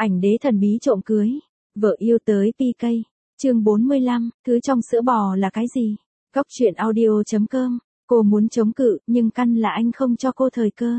Ảnh đế thần bí trộm cưới. Vợ yêu tới PK. Chương 45, thứ trong sữa bò là cái gì? Góc truyện audio.com. Cô muốn chống cự, nhưng căn là anh không cho cô thời cơ.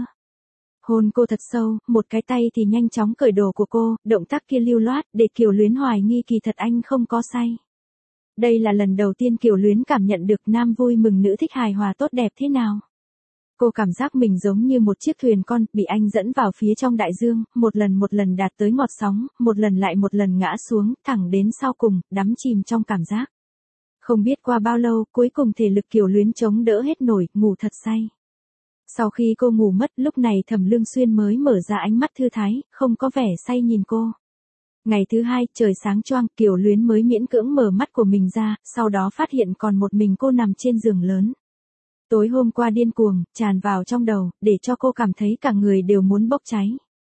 Hôn cô thật sâu, một cái tay thì nhanh chóng cởi đồ của cô, động tác kia lưu loát, để Kiều Luyến hoài nghi kỳ thật anh không có say. Đây là lần đầu tiên Kiều Luyến cảm nhận được nam vui mừng nữ thích hài hòa tốt đẹp thế nào. Cô cảm giác mình giống như một chiếc thuyền con, bị anh dẫn vào phía trong đại dương, một lần đạt tới ngọt sóng, một lần ngã xuống, thẳng đến sau cùng, đắm chìm trong cảm giác. Không biết qua bao lâu, cuối cùng thể lực Kiều Luyến chống đỡ hết nổi, ngủ thật say. Sau khi cô ngủ mất, lúc này Thẩm Lương Xuyên mới mở ra ánh mắt thư thái, không có vẻ say nhìn cô. Ngày thứ hai, trời sáng choang, Kiều Luyến mới miễn cưỡng mở mắt của mình ra, sau đó phát hiện còn một mình cô nằm trên giường lớn. Tối hôm qua điên cuồng, tràn vào trong đầu, để cho cô cảm thấy cả người đều muốn bốc cháy.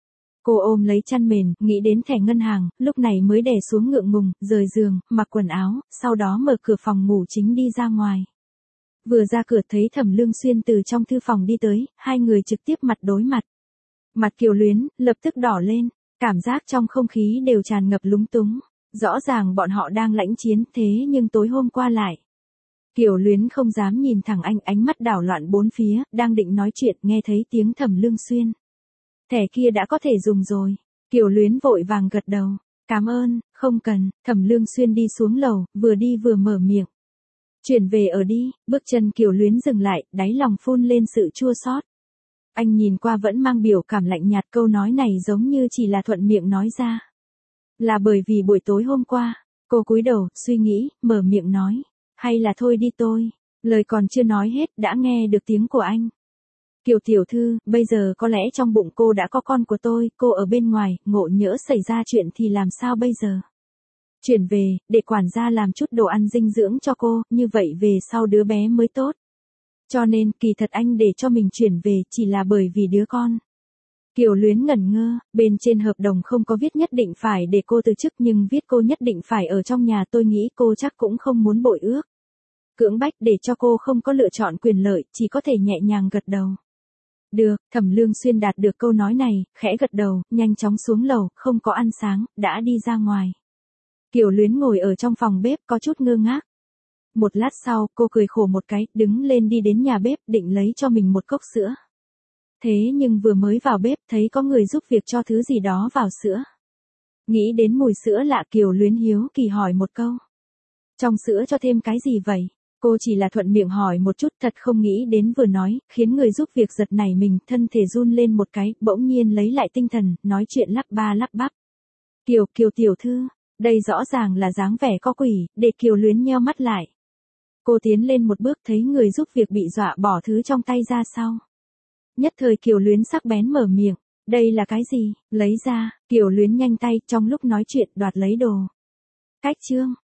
Cô ôm lấy chăn mền, nghĩ đến thẻ ngân hàng, lúc này mới đè xuống ngượng ngùng, rời giường, mặc quần áo, sau đó mở cửa phòng ngủ chính đi ra ngoài. Vừa ra cửa thấy Thẩm Lương Xuyên từ trong thư phòng đi tới, hai người trực tiếp mặt đối mặt. Mặt Kiều Luyến, lập tức đỏ lên, cảm giác trong không khí đều tràn ngập lúng túng. Rõ ràng bọn họ đang lãnh chiến thế nhưng tối hôm qua lại. Kiều Luyến không dám nhìn thẳng anh, ánh mắt đảo loạn bốn phía, đang định nói chuyện, nghe thấy tiếng Thẩm Lương Xuyên. Thẻ kia đã có thể dùng rồi. Kiều Luyến vội vàng gật đầu. Cảm ơn, không cần. Thẩm Lương Xuyên đi xuống lầu, vừa đi vừa mở miệng. Chuyển về ở đi. Bước chân Kiều Luyến dừng lại, đáy lòng phun lên sự chua xót. Anh nhìn qua vẫn mang biểu cảm lạnh nhạt, câu nói này giống như chỉ là thuận miệng nói ra. Là bởi vì buổi tối hôm qua. Cô cúi đầu, suy nghĩ, mở miệng nói. Hay là thôi đi tôi. Lời còn chưa nói hết, đã nghe được tiếng của anh. Kiều tiểu thư, bây giờ có lẽ trong bụng cô đã có con của tôi, cô ở bên ngoài, ngộ nhỡ xảy ra chuyện thì làm sao bây giờ? Chuyển về, để quản gia làm chút đồ ăn dinh dưỡng cho cô, như vậy về sau đứa bé mới tốt. Cho nên, kỳ thật anh để cho mình chuyển về chỉ là bởi vì đứa con. Kiều Luyến ngẩn ngơ, bên trên hợp đồng không có viết nhất định phải để cô từ chức nhưng viết cô nhất định phải ở trong nhà, tôi nghĩ cô chắc cũng không muốn bội ước. Cưỡng bách để cho cô không có lựa chọn quyền lợi, chỉ có thể nhẹ nhàng gật đầu. Được, Thẩm Lương Xuyên đạt được câu nói này, khẽ gật đầu, nhanh chóng xuống lầu, không có ăn sáng, đã đi ra ngoài. Kiều Luyến ngồi ở trong phòng bếp có chút ngơ ngác. Một lát sau, cô cười khổ một cái, đứng lên đi đến nhà bếp, định lấy cho mình một cốc sữa. Thế nhưng vừa mới vào bếp, thấy có người giúp việc cho thứ gì đó vào sữa. Nghĩ đến mùi sữa lạ, Kiều Luyến hiếu kỳ hỏi một câu. Trong sữa cho thêm cái gì vậy? Cô chỉ là thuận miệng hỏi một chút, thật không nghĩ đến vừa nói, khiến người giúp việc giật nảy mình, thân thể run lên một cái, bỗng nhiên lấy lại tinh thần, nói chuyện lắp ba lắp bắp. Kiều tiểu thư, đây rõ ràng là dáng vẻ có quỷ, để Kiều Luyến nheo mắt lại. Cô tiến lên một bước, thấy người giúp việc bị dọa bỏ thứ trong tay ra sau. Nhất thời Kiều Luyến sắc bén mở miệng, đây là cái gì? Lấy ra, Kiều Luyến nhanh tay, trong lúc nói chuyện đoạt lấy đồ. Cách chương.